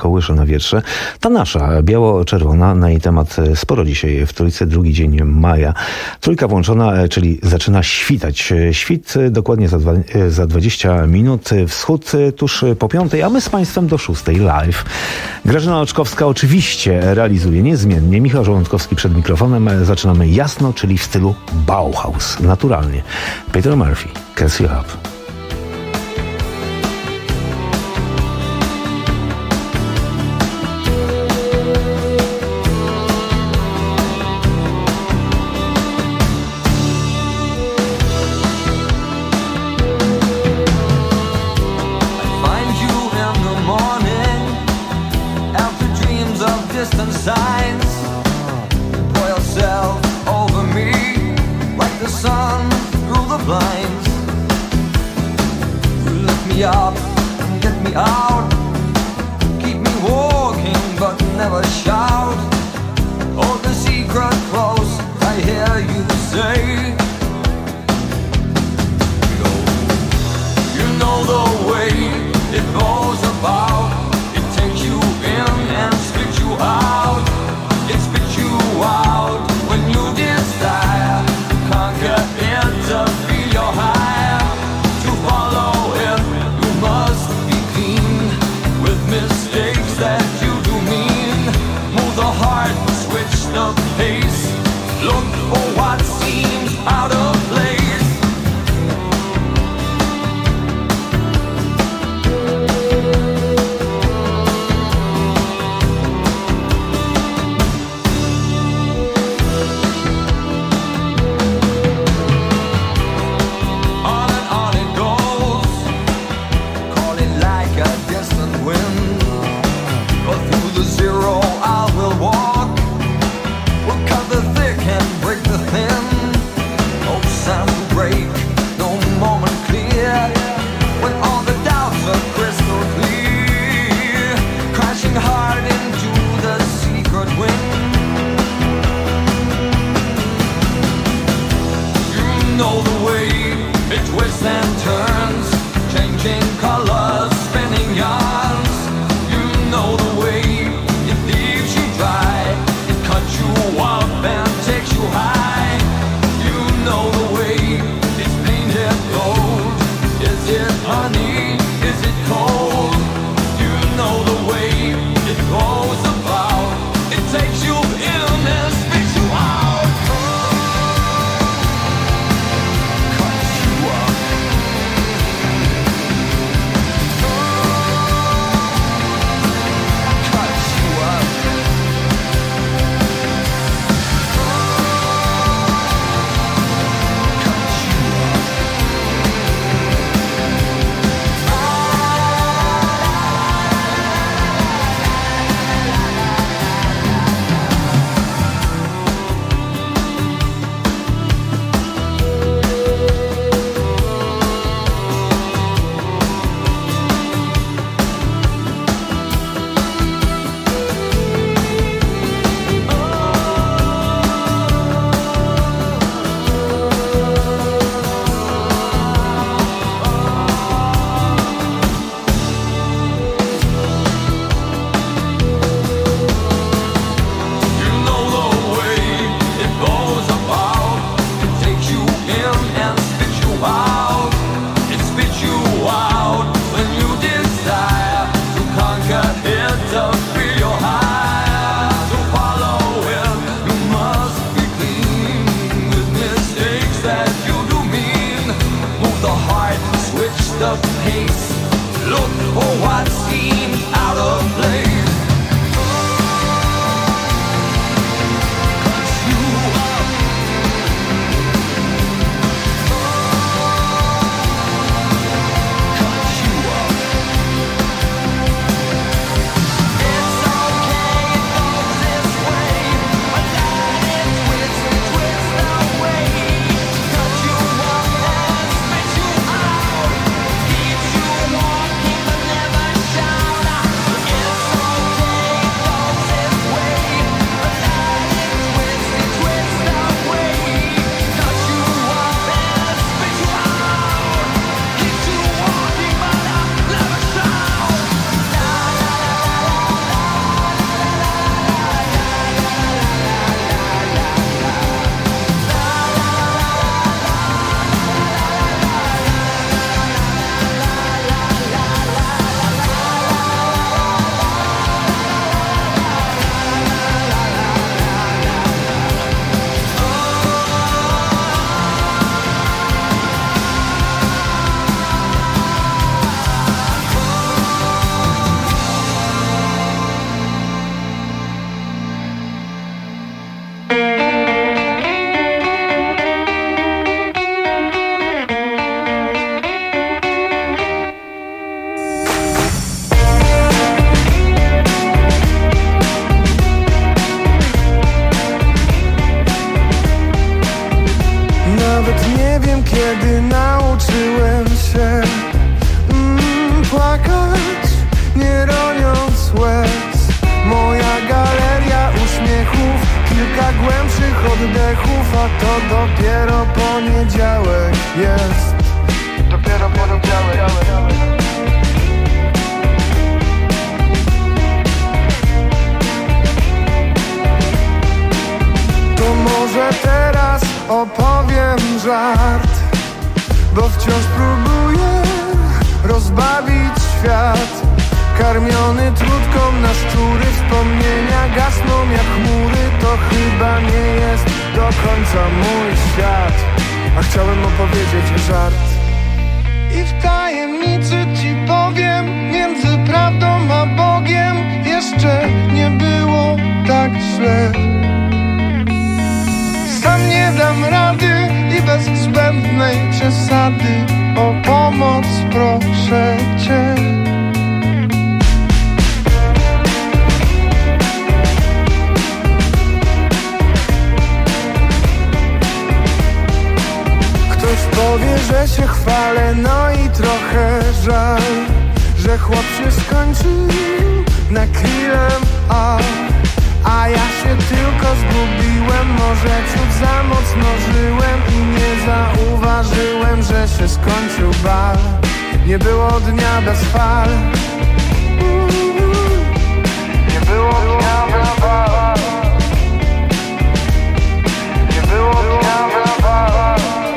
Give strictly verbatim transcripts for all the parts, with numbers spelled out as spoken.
kołysze na wietrze. Ta nasza, biało-czerwona, na jej temat sporo dzisiaj w Trójce, drugi dzień maja. Trójka włączona, czyli zaczyna świtać. Świt dokładnie za, dwa, za dwadzieścia minut, wschód tuż po piątej, a my z Państwem do szóstej live. Grażyna Oczkowska oczywiście realizuje niezmiennie. Michał Żołądkowski przed mikrofonem. Zaczynamy jasno, czyli w stylu Bauhaus. Naturalnie. Peter Murphy, Curse You Up. Changing colors, spinning yarns. You know the way it głębszych oddechów, a to dopiero poniedziałek jest. Dopiero poniedziałek. To może teraz opowiem żart, bo wciąż próbuję rozbawić świat. Karmiony trutką na szczury, wspomnienia gasną jak chmury. To chyba nie jest do końca mój świat, a chciałem opowiedzieć żart. I w tajemnicy ci powiem, między prawdą a Bogiem jeszcze nie było tak źle. Sam nie dam rady i bez zbędnej przesady o pomoc proszę cię. Ktoś powie, że się chwalę, no i trochę żal, że chłop się skończył na krillem, a A ja się tylko zgubiłem, może ciut za mocno żyłem i nie zauważyłem, że się skończył bal. Nie było dnia bez fal. Nie było dnia bez fal. Nie było dnia bez fal.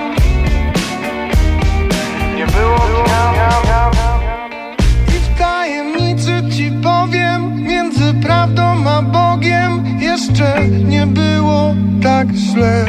Nie było dnia bez fal. I w tajemnicy ci powiem, między prawdą a Bogiem jeszcze nie było tak źle.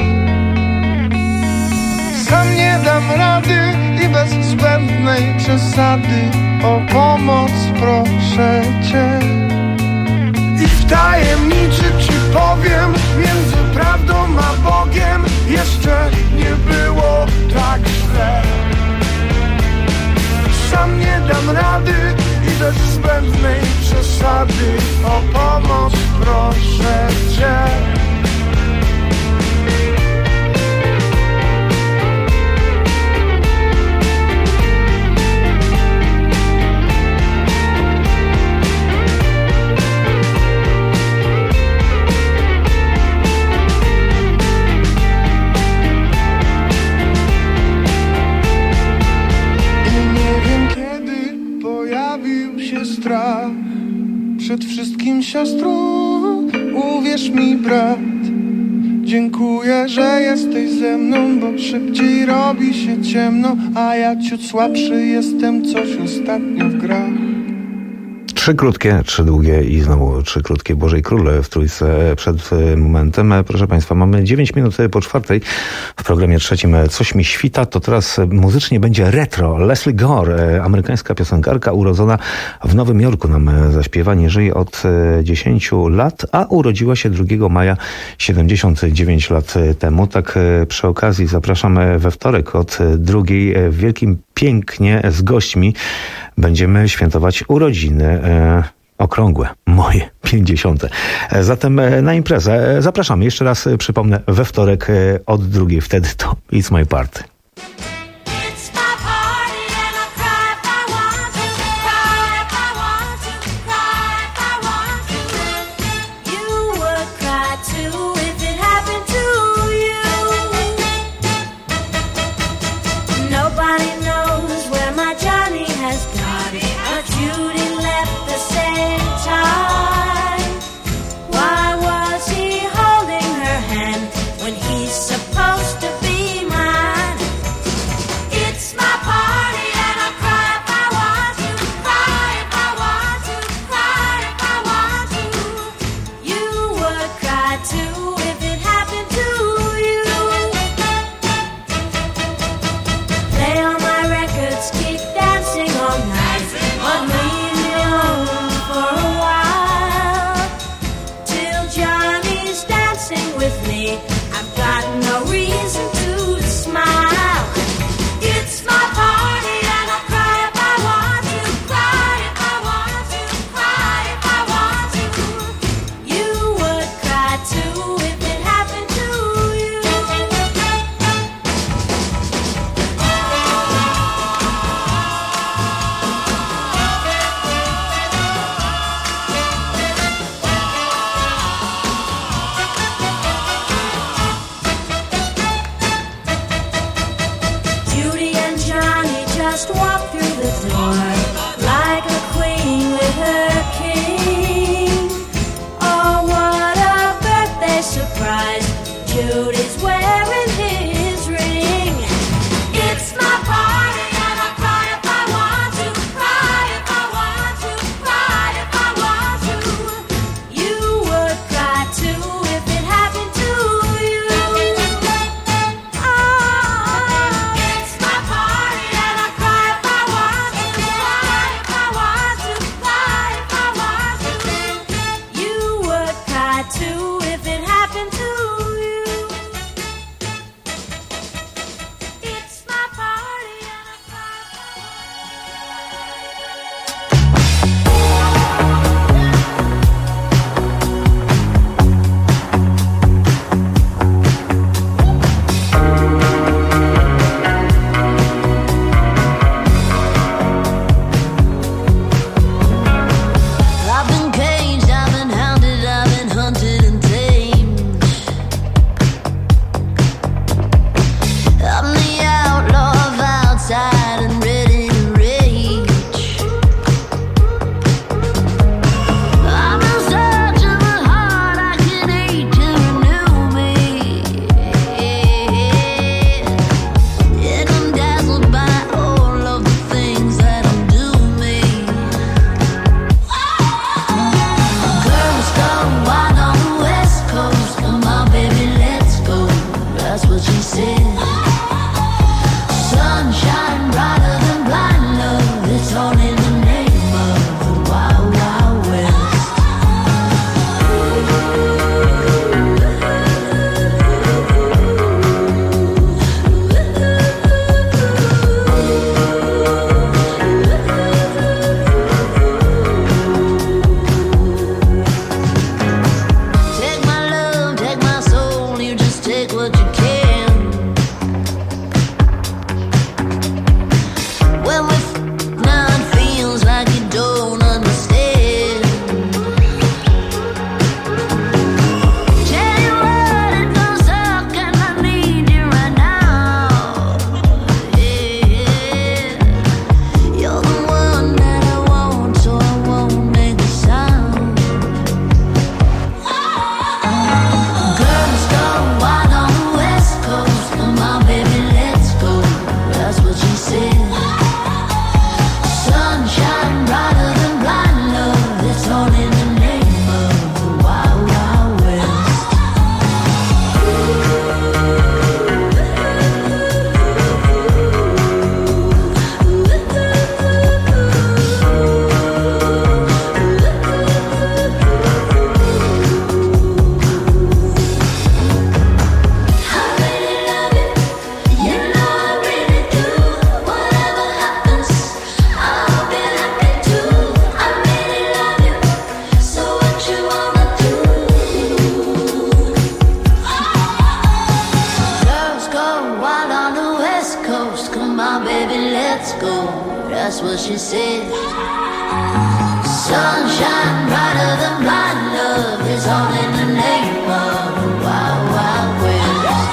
Sam nie dam rady i bez zbędnej przesady o pomoc proszę cię. I w tajemnicy ci powiem, między prawdą a Bogiem jeszcze nie było tak źle. Sam nie dam rady i bez zbędnej przesady o pomoc proszę cię. Strach przed wszystkim, siostro, uwierz mi, brat. Dziękuję, że jesteś ze mną, bo szybciej robi się ciemno, a ja ciut słabszy jestem, coś ostatnio w grach. Trzy krótkie, trzy długie i znowu trzy krótkie. Bożej Król w trójce przed momentem. Proszę Państwa, mamy dziewięć minut po czwartej w programie trzecim Coś mi świta. To teraz muzycznie będzie retro. Lesley Gore, amerykańska piosenkarka urodzona w Nowym Jorku, nam zaśpiewa. Nie żyje od dziesięciu lat, a urodziła się drugiego maja siedemdziesiąt dziewięć lat temu. Tak przy okazji zapraszam we wtorek od drugiej w Wielkim Pięknie z gośćmi. Będziemy świętować urodziny e, okrągłe, moje pięćdziesiąte. E, zatem e, na imprezę zapraszamy. Jeszcze raz e, przypomnę, we wtorek e, od drugiej. Wtedy to It's My Party. she said. Sunshine brighter than blind love is all in the name of the Wild Wild West.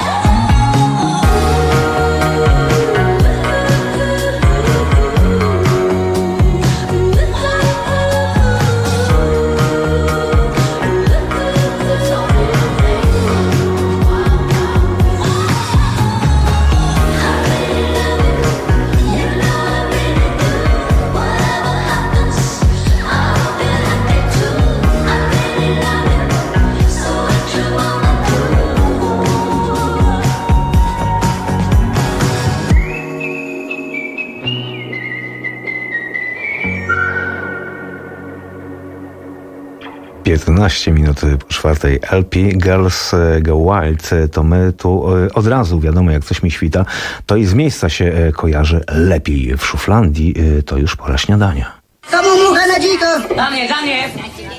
piętnaście minut po czwartej. L P Girls Go Wild. To my tu od razu wiadomo, jak coś mi świta, to i z miejsca się kojarzy lepiej. W Szuflandii to już pora śniadania. Komu mucha na dziko? Dla mnie, dla mnie!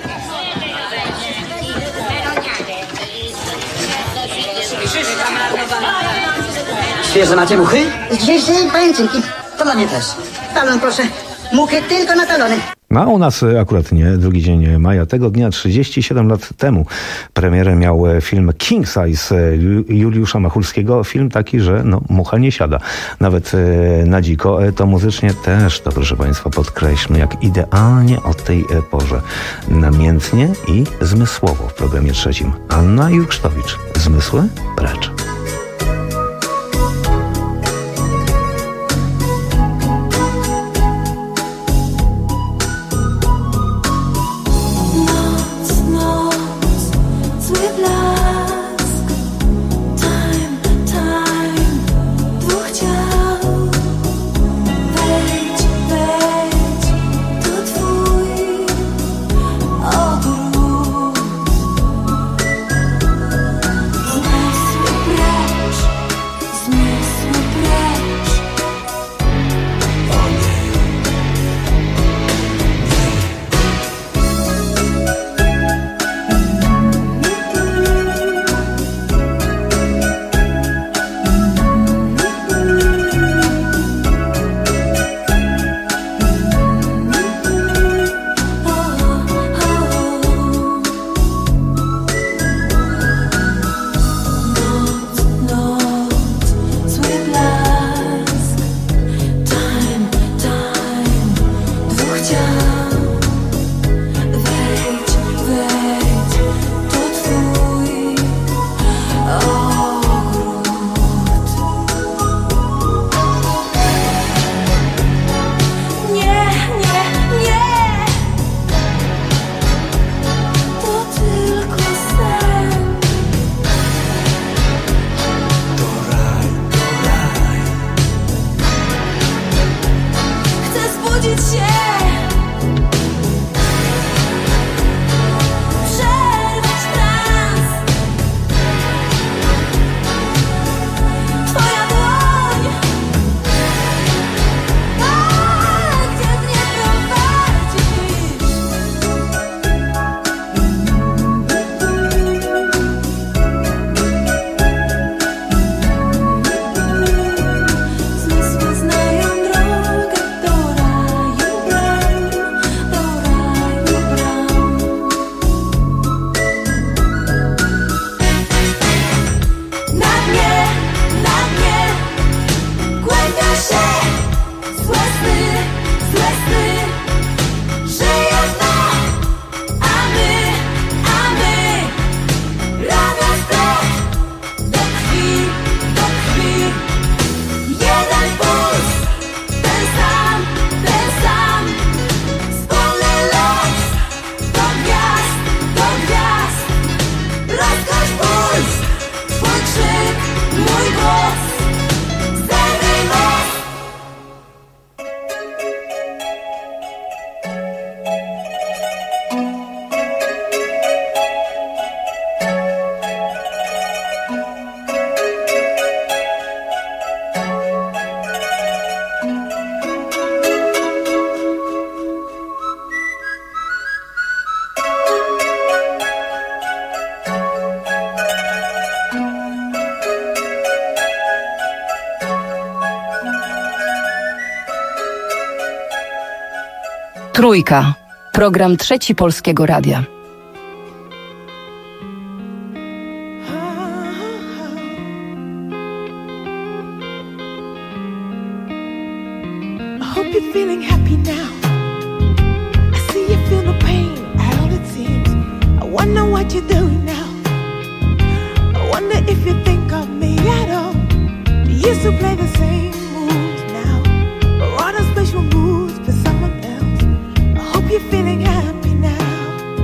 Świeże macie muchy? Dzisiejsze pajęczynki. To dla mnie też. Talon proszę. Muchy tylko na talony. No a u nas akurat nie. Drugi dzień maja tego dnia, trzydzieści siedem lat temu, premierę miał film King Size Juliusza Machulskiego. Film taki, że no, mucha nie siada. Nawet na dziko. To muzycznie też, to proszę Państwa, podkreślmy, jak idealnie o tej porze. Namiętnie i zmysłowo w programie trzecim. Anna Juksztowicz. Zmysły precz. Ogród Trójka. Program Trzeci Polskiego Radia. I hope you're feeling happy now. I see you feel the pain at all it seems. I wonder what you're doing now. I wonder if you think of me at all. You used to play the same moves now, or on a special moves for someone else. I hope you're feeling happy now.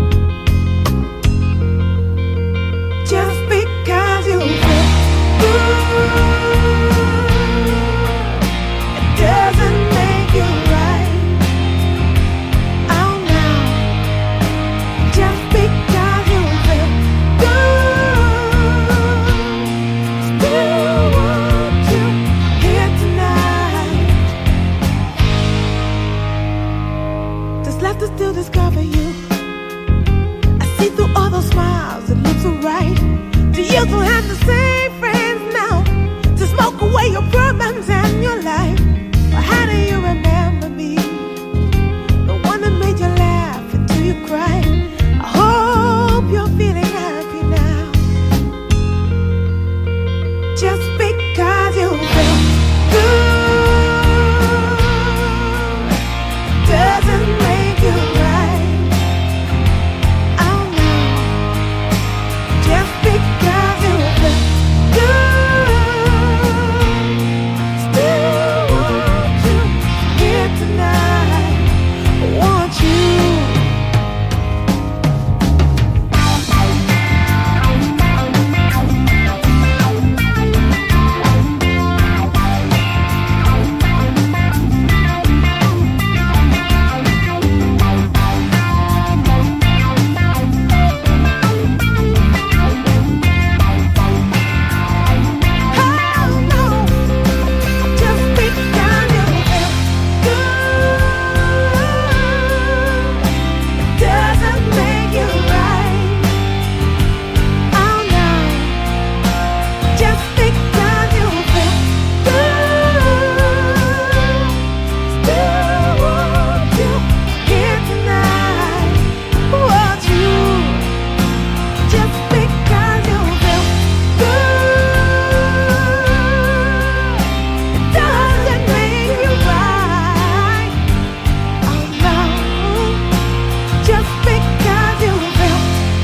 Just because you feel good, it doesn't make you right. Oh no. Just because you feel good, still want you here tonight. Does laughter still discover you? I see through all those smiles, it looks so right. Do you still have the same friends now to smoke away your problems and your life? Or how do you remember me? The one that made you laugh until you cried. I hope you're feeling happy now. Just because you feel good doesn't make you right. Oh no. Just because you feel good, still want you here tonight. Want you. Oh no. Just because you feel good doesn't make you right. Oh no. Just because you feel good, still want you here tonight. Want you. Just because you feel good doesn't make you right. Oh no. Just because you feel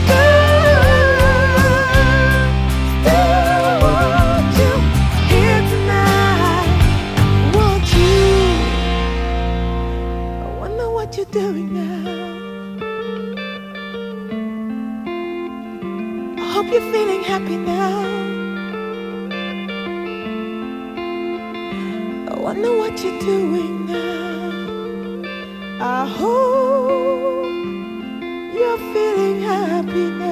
good, still want you here tonight. Want you. I wonder what you're doing now. I hope you're feeling happy now. I wonder what you're doing now. I hope you're feeling happy now.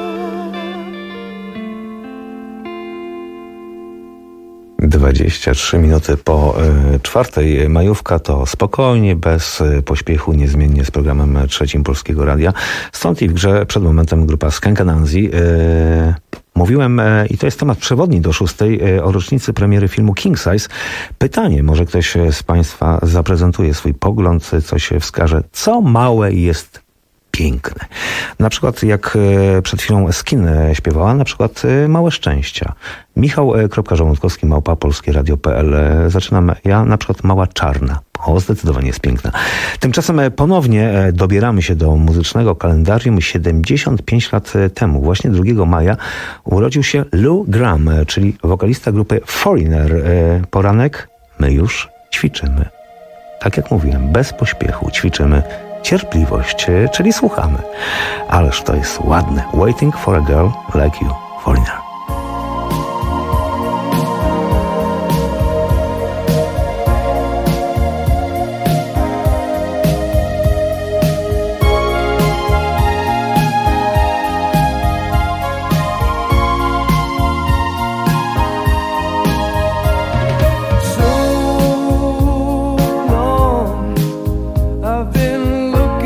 dwadzieścia trzy minuty po y, czwartej. Majówka to spokojnie, bez y, pośpiechu, niezmiennie z programem Trzecim Polskiego Radia. Stąd i w grze przed momentem grupa Skunk Anansi. Y, mówiłem, y, i to jest temat przewodni do szóstej, y, o rocznicy premiery filmu King Size. Pytanie, może ktoś z Państwa zaprezentuje swój pogląd, coś wskaże, co małe jest piękne. Na przykład jak e, przed chwilą Skin e, śpiewała, na przykład e, Małe Szczęścia. Michał e, Żołądkowski, małpa polskieradio kropka p l. E, zaczynam ja, na przykład Mała Czarna. O, zdecydowanie jest piękna. Tymczasem e, ponownie e, dobieramy się do muzycznego kalendarium. siedemdziesiąt pięć lat temu, właśnie drugiego maja, urodził się Lou Gramm, e, czyli wokalista grupy Foreigner. E, poranek, my już ćwiczymy. Tak jak mówiłem, bez pośpiechu ćwiczymy cierpliwość, czyli słuchamy. Ależ to jest ładne. Waiting for a girl like you, Foreigner.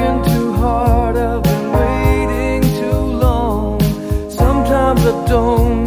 Don't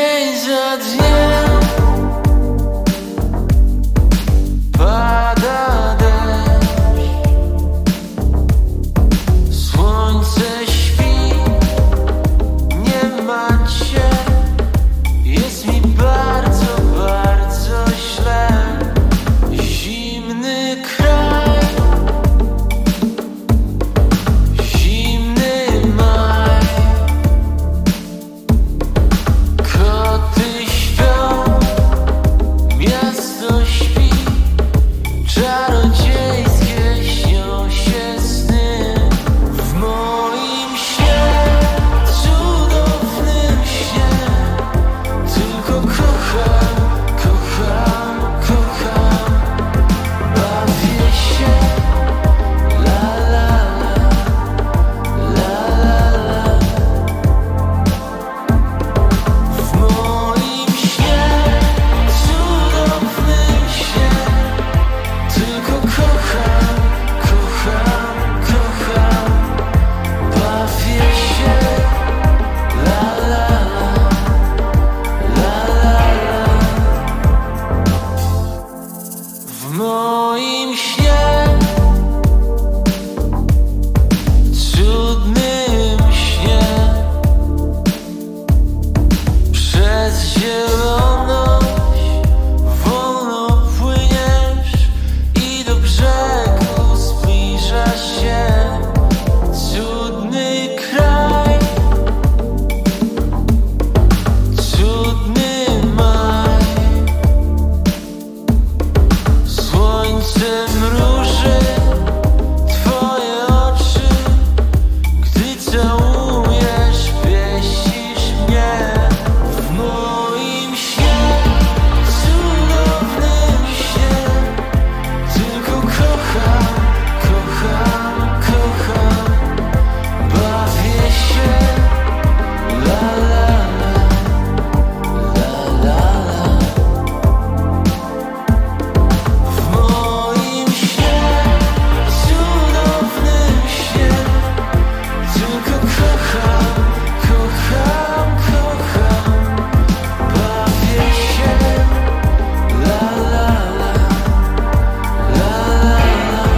dzień za dniem pada deszcz, słońce śpi, nie macie, jest mi bardzo, bardzo źle. Zimny kraj, zimny maj, koty śpią, miasto śpi, czarodziejskie śnią się sny. W moim śnie, cudownym śnie, tylko kocham, kocham, kocham, bawię się, la la la, la la la. W moim śnie, cudownym śnie, tylko kocham, kocham, kocham, bawię się, la la la, la la la. W moim śnie, cudnym śnie, przez zieloność wolno płyniesz i do brzegu zbliża się cudny kraj, cudny maj. Słońce mruży twoje oczy, gdy całujesz, pieścisz mnie. W moim śnie, cudownym śnie, tylko kocham, kocham, kocham, bawię się, la la la, la la la. W moim śnie, cudownym śnie, tylko kocham, kocham, kocham, bawię się, la la la, la la la.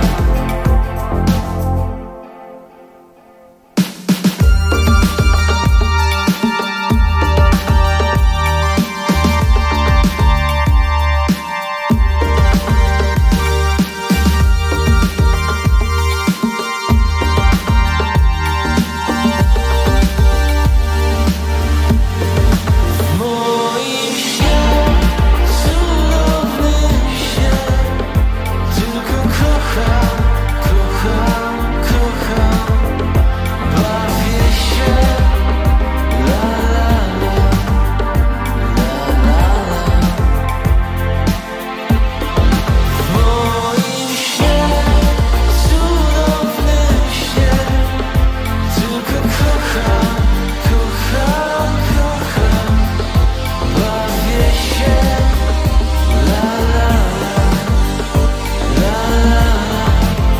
W moim śnie, cudownym śnie, tylko kocham, kocham, kocham, bawię się, la la la, la la la. W moim śnie, cudownym śnie, tylko kocham, kocham, kocham, bawię się, la la la, la la la.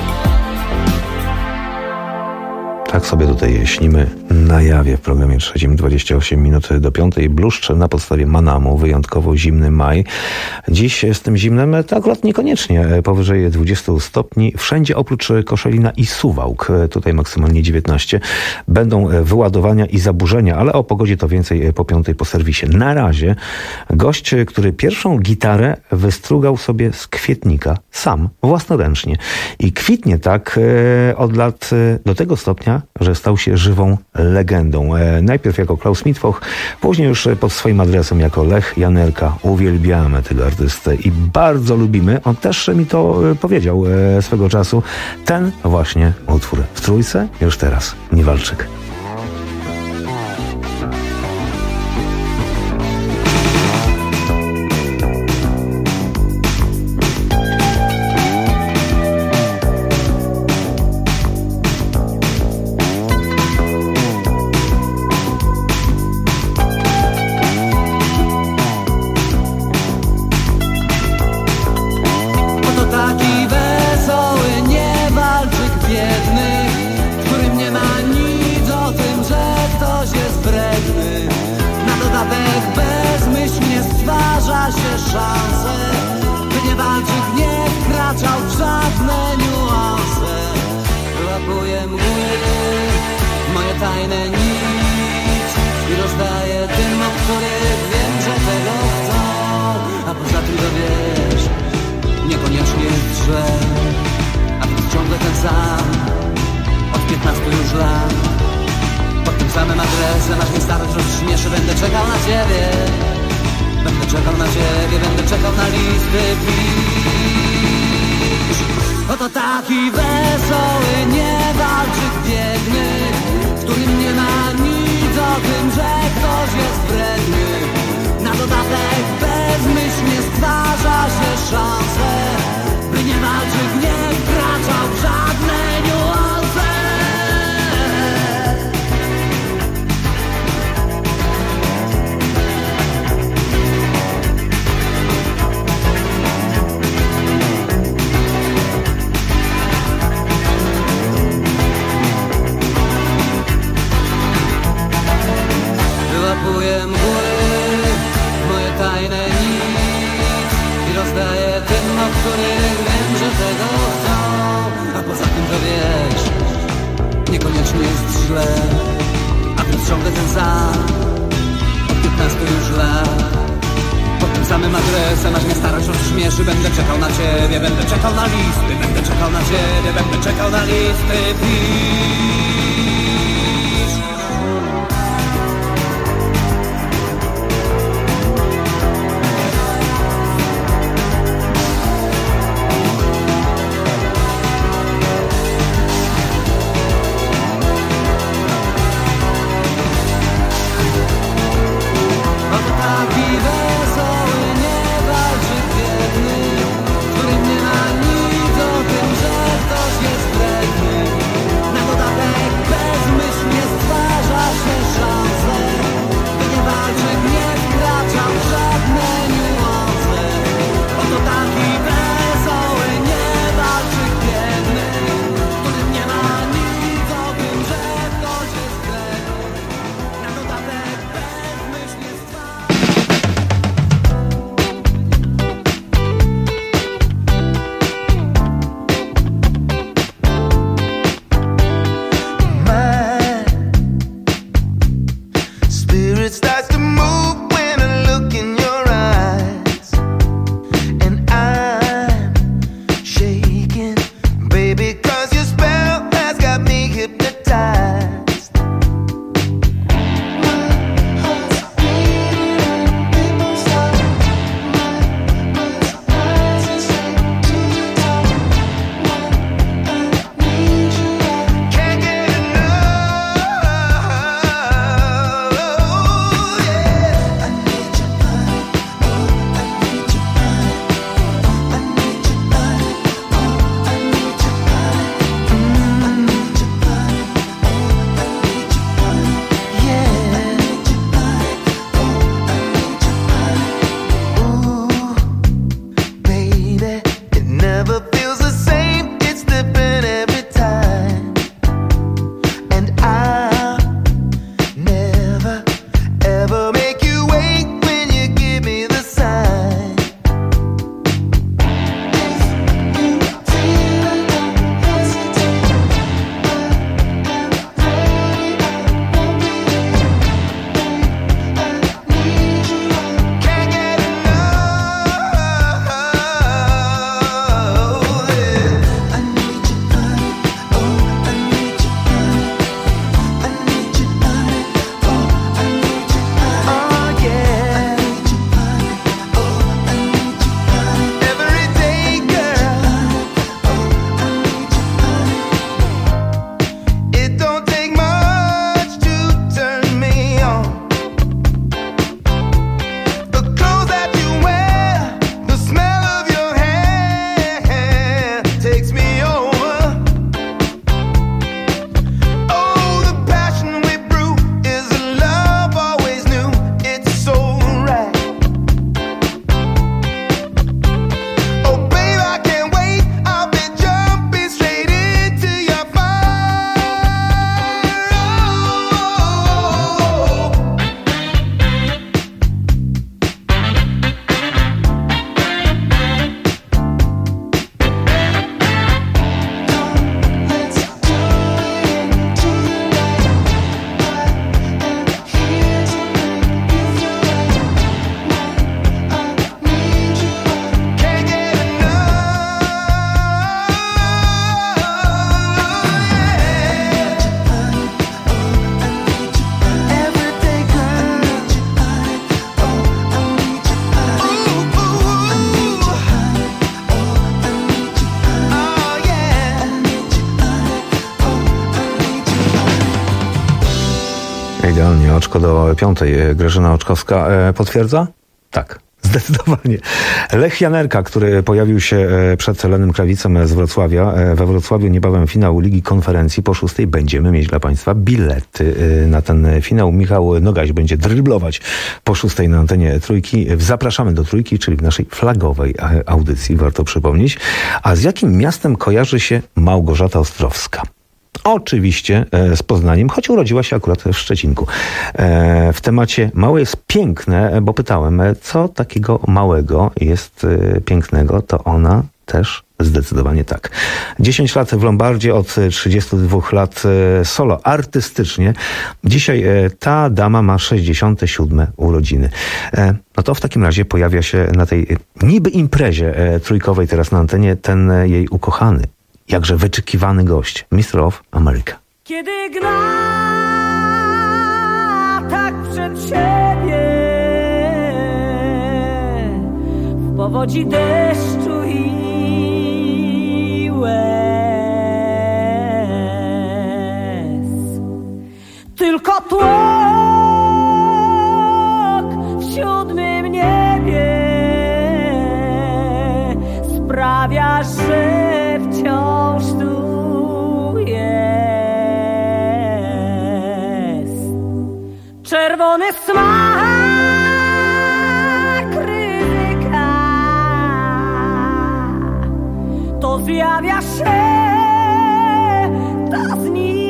Tak sobie tutaj śnimy na jawie w programie trzecim, dwadzieścia osiem minut do piątej. Bluszcz na podstawie Manamu, wyjątkowo zimny maj. Dziś z tym zimnem to akurat niekoniecznie powyżej dwudziestu stopni. Wszędzie oprócz Koszalina i Suwałk, tutaj maksymalnie dziewiętnaście, będą wyładowania i zaburzenia, ale o pogodzie to więcej po piątej po serwisie. Na razie gość, który pierwszą gitarę wystrugał sobie z kwietnika sam, własnoręcznie. I kwitnie tak e, od lat e, do tego stopnia, że stał się żywą legendą. E, najpierw jako Klaus Mitwoch, później już pod swoim adresem jako Lech Janerka. Uwielbiamy tego artystę i bardzo lubimy. On też mi to e, powiedział e, swego czasu. Ten właśnie utwór w trójce już teraz. Niewalczyk. Biedny, w którym nie ma nic o ciebie. Będę czekał na ciebie, będę czekał na listy pisz. Oto taki wesoły, niewalczyk biedny, w którym nie ma nic o tym, że ktoś jest wredny. Na dodatek bezmyślnie stwarza się szansę, by niewalczyk nie wkraczał w żadne niuanse. Wyłapuję mgły, moje tajne nic i rozdaję tym, o których wiem, że tego chcą. A poza tym to wiesz, niekoniecznie jest źle, a więc ciągle ten sam od piętnastu już lat. Pod tym samym adresem, aż mnie starość rozśmieszy. Będę czekał na ciebie, będę czekał na listy, będę czekał na ciebie, będę czekał na listy pisz. Na dodatek Idealnie, oczko do piątej. Grażyna Oczkowska e, potwierdza? Tak. Zdecydowanie. Lech Janerka, który pojawił się przed Lenem Krawicem z Wrocławia. We Wrocławiu niebawem finał Ligi Konferencji. Po szóstej będziemy mieć dla Państwa bilety na ten finał. Michał Nogaś będzie dryblować po szóstej na antenie Trójki. Zapraszamy do Trójki, czyli w naszej flagowej audycji, warto przypomnieć. A z jakim miastem kojarzy się Małgorzata Ostrowska? Oczywiście z Poznaniem, choć urodziła się akurat w Szczecinku. W temacie małe jest piękne, bo pytałem, co takiego małego jest pięknego, to ona też zdecydowanie tak. dziesięć lat w Lombardzie, od trzydziestu dwóch lat solo, artystycznie. Dzisiaj ta dama ma sześćdziesiąte siódme urodziny. No to w takim razie pojawia się na tej niby imprezie trójkowej teraz na antenie ten jej ukochany, jakże wyczekiwany gość, mister of America. Kiedy gna tak przed siebie w powodzi deszczu i łez, tylko tłok w siódmym niebie sprawia, że wciąż tu jest czerwony smak ryzyka, to zjawia się, to znika.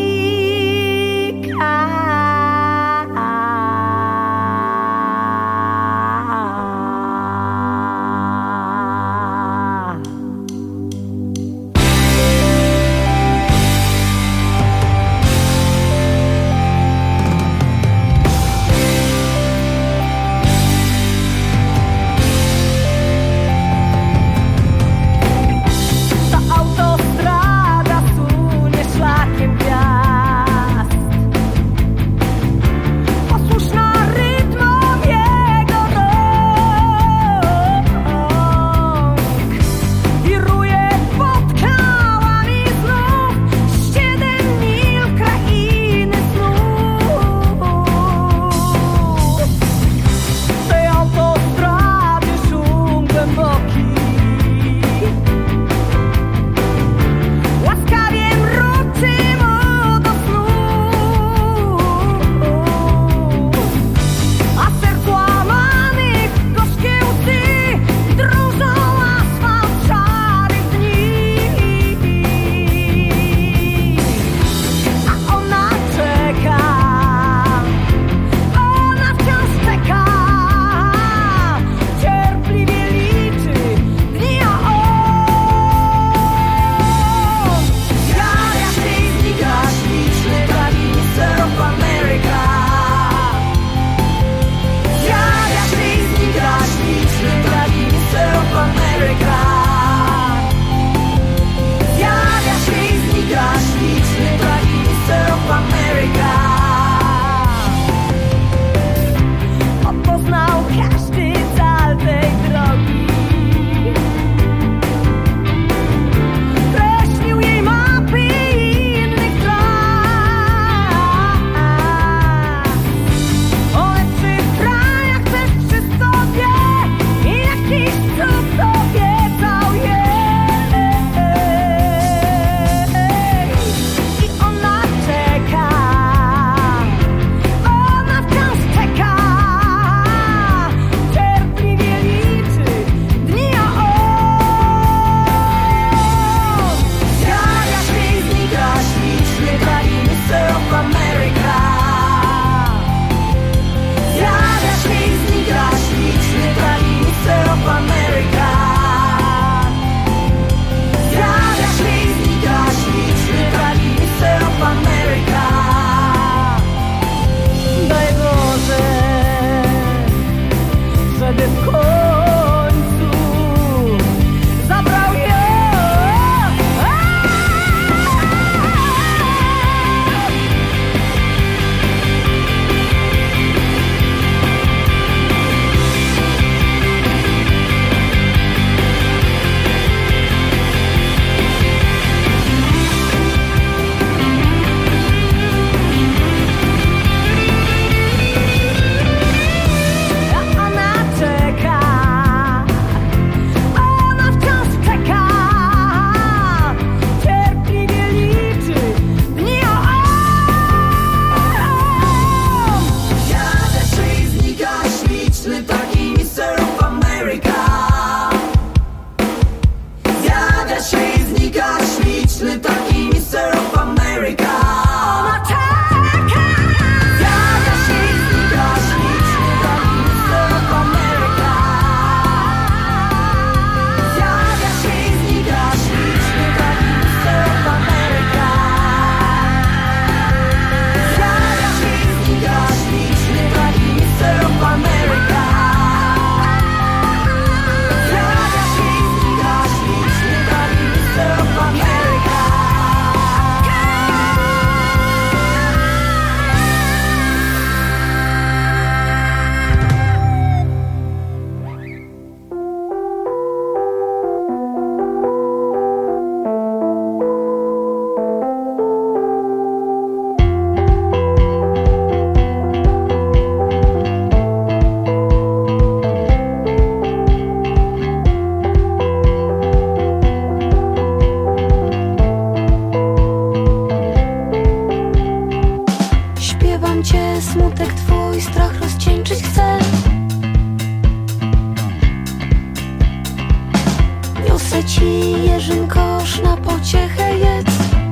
ci jeżynkosz na pociechę jedz.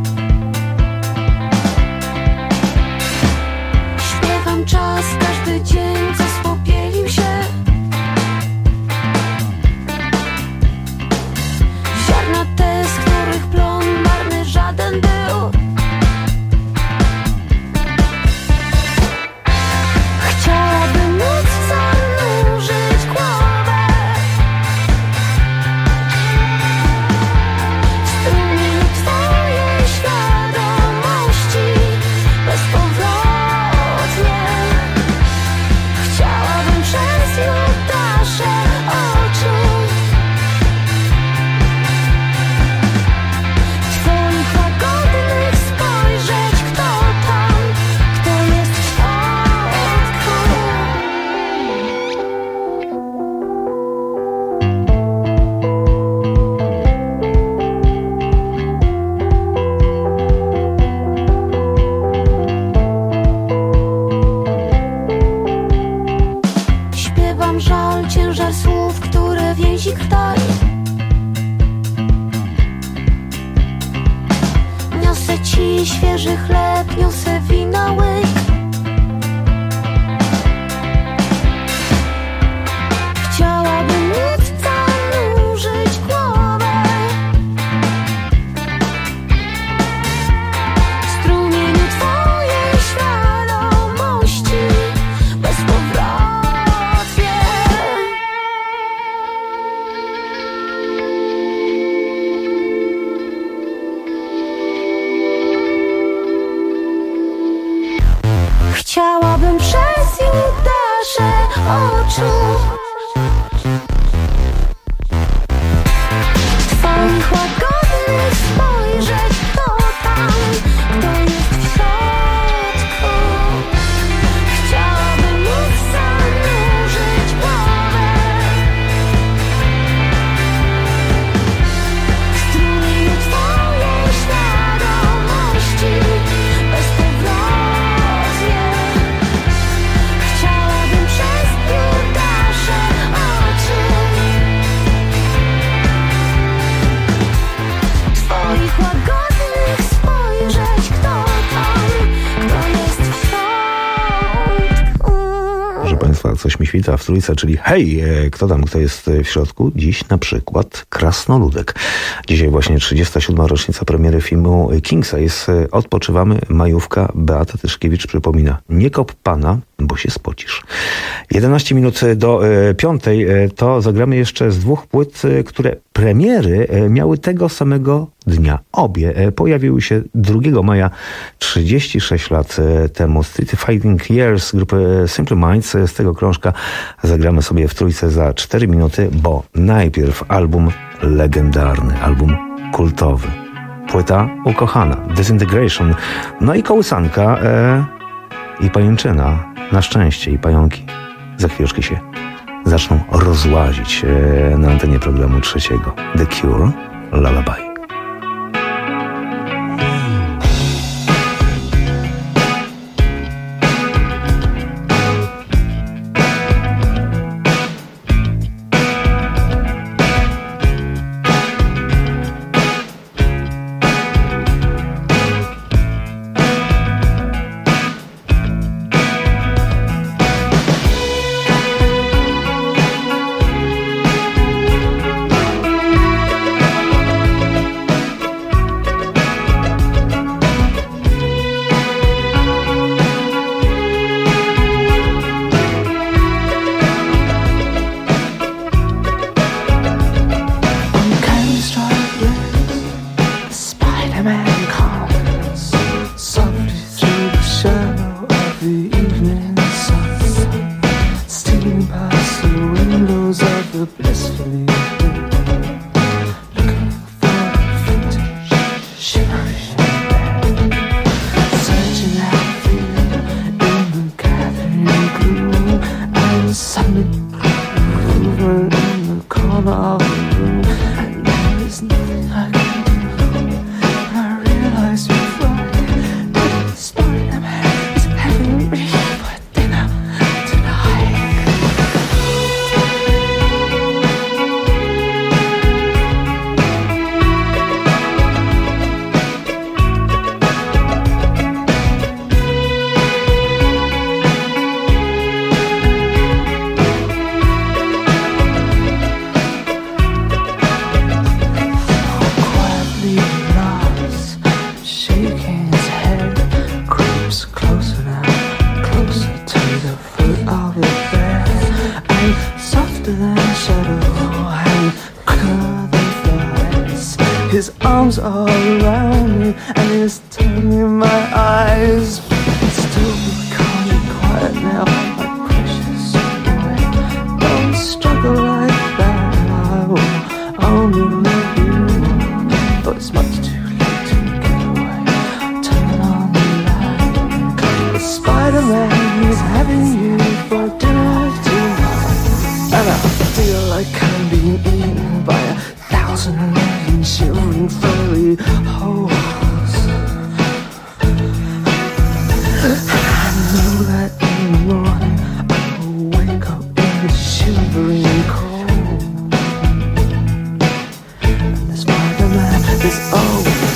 Śpiewam czas, każdy dzień, co spopielił się. Ziarna te, z których plon marny żaden był. Chciałabym móc zanurzyć głowę w strumieniu twojej świadomości bezpowrotnie. Chciałabym przez jutasze oczu twoich łagodnych spojrzeć, kto tam, kto jest w środku. Śpiewam żal, ciężar słów, które więzi krtaj. Niosę ci świeży chleb, niosę wina łyk. Chciałabym móc zanurzyć głowę w strumieniu twojej świadomości bezpowrotnie. Chciałabym przez jutasze oczu twoich łagodnych spojrzeć, kto tam, kto jest w środku. Chciałabym móc zanurzyć głowę w strumieniu twojej świadomości bezpowrotnie. Chciałabym przez jutasze oczu twoich łagodnych spojrzeć, kto tam, kto jest w środku. Proszę Państwa, coś mi świta w trójce, czyli hej, e, kto tam, kto jest w środku? Dziś na przykład Krasnoludek. Dzisiaj właśnie trzydziesta siódma rocznica premiery filmu King Size. Odpoczywamy, majówka. Beata Tyszkiewicz przypomina: nie kop pana, bo się spocisz. jedenaście minut do e, piątej e, to zagramy jeszcze z dwóch płyt, e, które premiery e, miały tego samego dnia. Obie e, pojawiły się drugiego maja, trzydzieści sześć lat e, temu. Street Fighting Years grupy Simple Minds. Z tego krążka zagramy sobie w trójce za cztery minuty, bo najpierw album legendarny, album kultowy. Płyta ukochana, Disintegration. No i kołysanka e, i pajęczyna. Na szczęście i pająki za chwileczkę się zaczną rozłazić e, na antenie programu trzeciego. The Cure, Lullaby. softer than a shadow and quicker than flies. His arms are around me and he's telling me my eyes. Still can't be quiet now, my precious boy. Don't struggle like that, I will only love you. But it's much too late to get away. Turn on the light. The Spider-Man is having you for dinner tonight. And I feel like I'm being eaten by a thousand million shivering furry holes. I know that in the morning I will wake up in the shivering cold. And the Spider-Man is always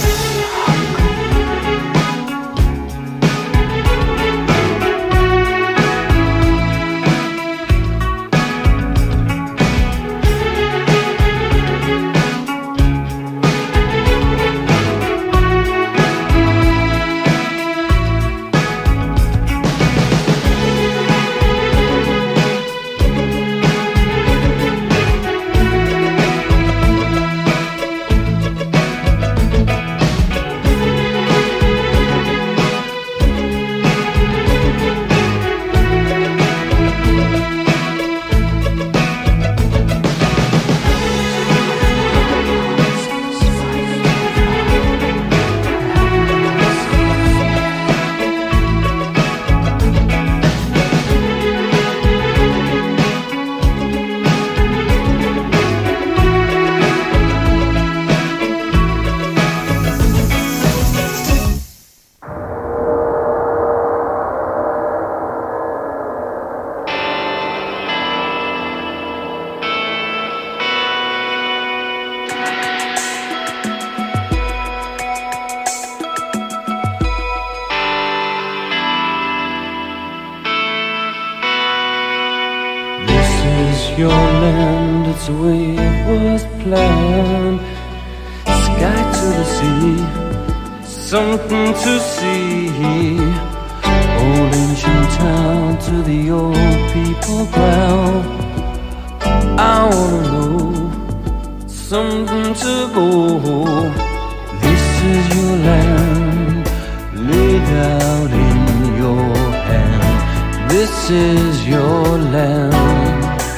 your land, it's the way it was planned. Sky to the sea, something to see. Old ancient town to the old people ground. I wanna know, something to go. This is your land, laid out in your hand. This is your land.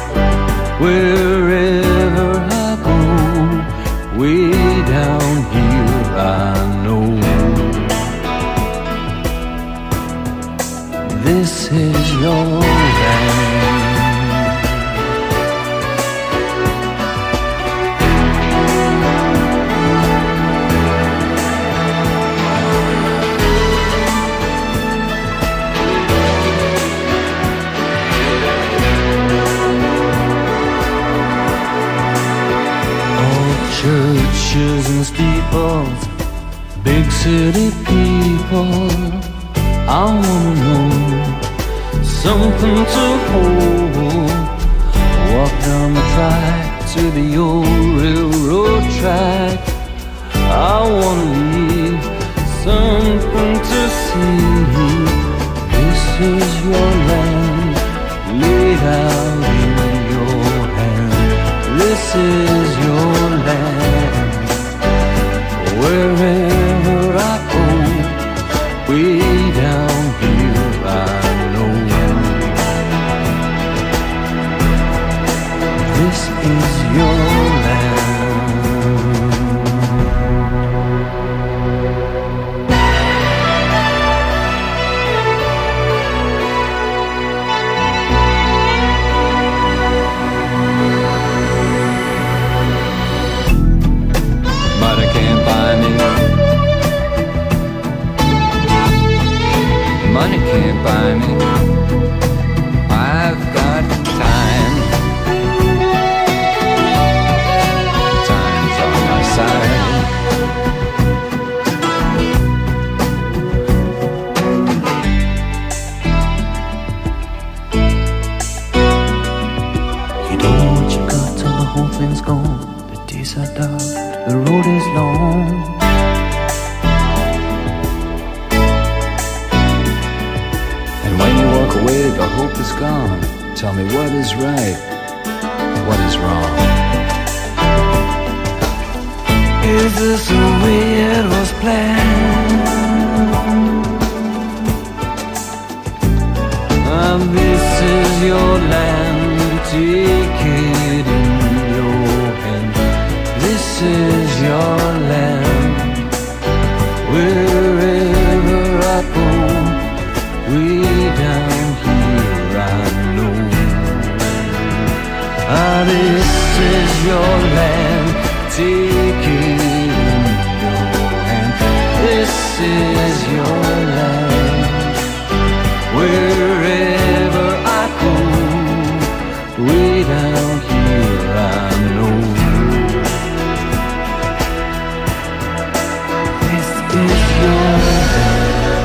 Wherever I go, way down here I know. This is your land. Churches and steeples, big city people. I wanna know, something to hold. Walk down the track to the old railroad track. I wanna leave, something to see. This is your land, laid out in your hand. This is your land. Wherever I go, way down here I know. This is your land. Money can't buy me. Money can't buy me. I've got time. Time's on my side. You don't know what you got till the whole thing's gone. The days are dark, the road is long. And when you walk away, the hope is gone. Tell me what is right Is this the way it was planned? And this is your land, take it in your hand. This is your land. Wherever I go, way down here I know. Ah, this is your land, take it in your hand. This is your land. Wherever I go, way down here I know. This is your land.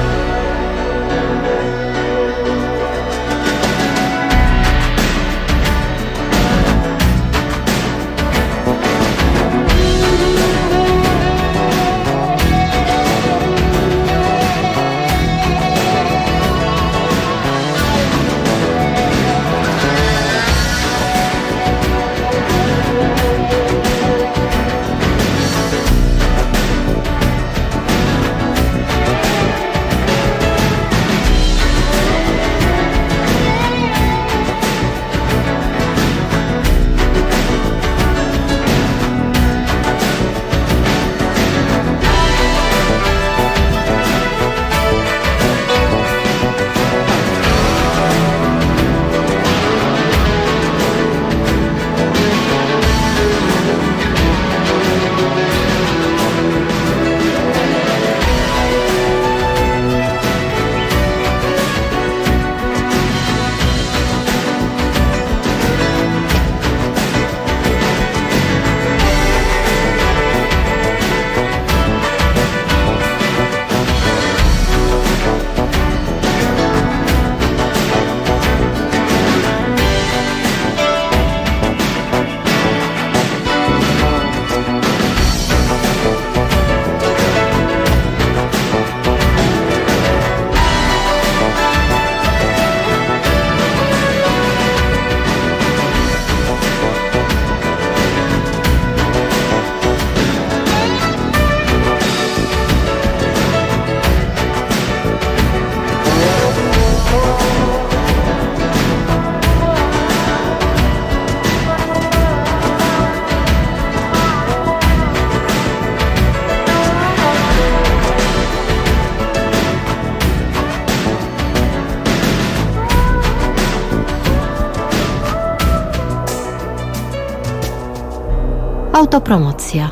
Autopromocja.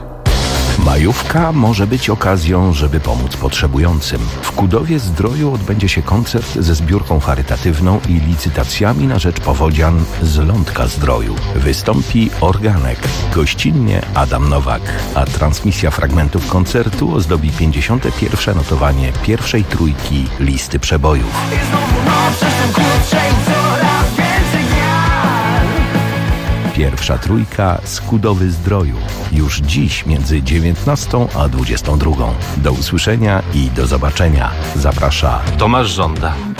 Majówka może być okazją, żeby pomóc potrzebującym. W Kudowie Zdroju odbędzie się koncert ze zbiórką charytatywną i licytacjami na rzecz powodzian z Lądka Zdroju. Wystąpi Organek, gościnnie Adam Nowak, a transmisja fragmentów koncertu ozdobi pięćdziesiąte pierwsze notowanie pierwszej trójki listy przebojów. Pierwsza trójka z Kudowy Zdroju. Już dziś między dziewiętnastą a dwudziestą drugą. Do usłyszenia i do zobaczenia. Zaprasza Tomasz Żąda.